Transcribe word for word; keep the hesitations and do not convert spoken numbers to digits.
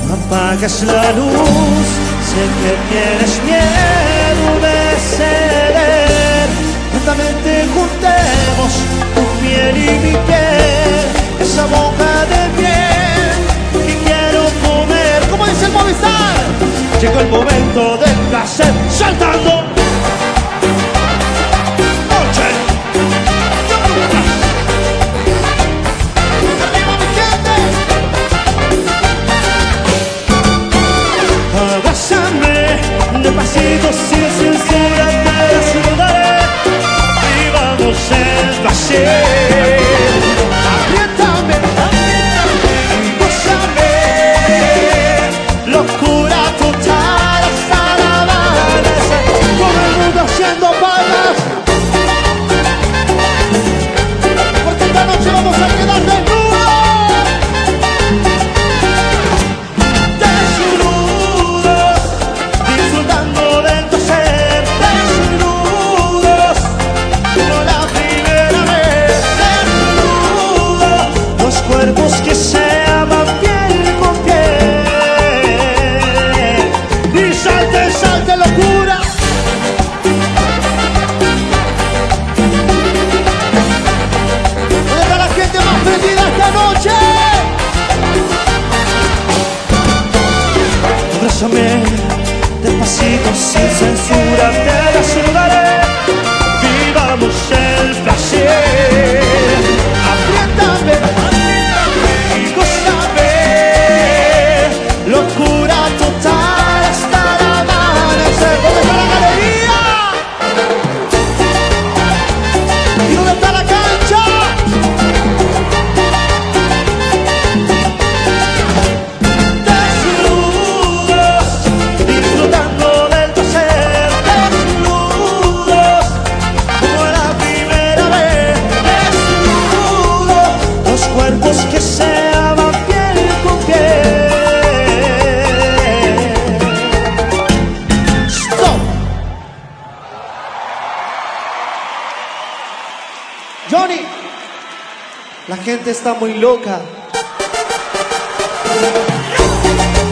Apagas la luz, sé que tienes miedo de ceder. Lentamente juntemos tu piel y mi piel, esa boca de miel que quiero comer. Como dice el Movistar, llegó el momento del placer, saltando. Despacito, sin censura, te desnudaré y vamos el placer. Apriétame, y gózame, locura total hasta la amanecer. Todo el mundo haciendo palmas, porque esta noche vamos a quedar desnudos. Cuerpos que se aman piel con piel. Y salte, salte, locura. ¿Dónde está la gente más prendida esta noche? Abrázame, despacito, sin censura, te desnudaré. Vivamos el placer. Apriétame, locura total hasta el amanecer. ¿Dónde está la galería? ¿Y dónde está la cancha? Desnudos, disfrutando del placer. Desnudos, como la primera vez. Desnudos, los cuerpos que se aman piel con piel. Johnny, la gente está muy loca.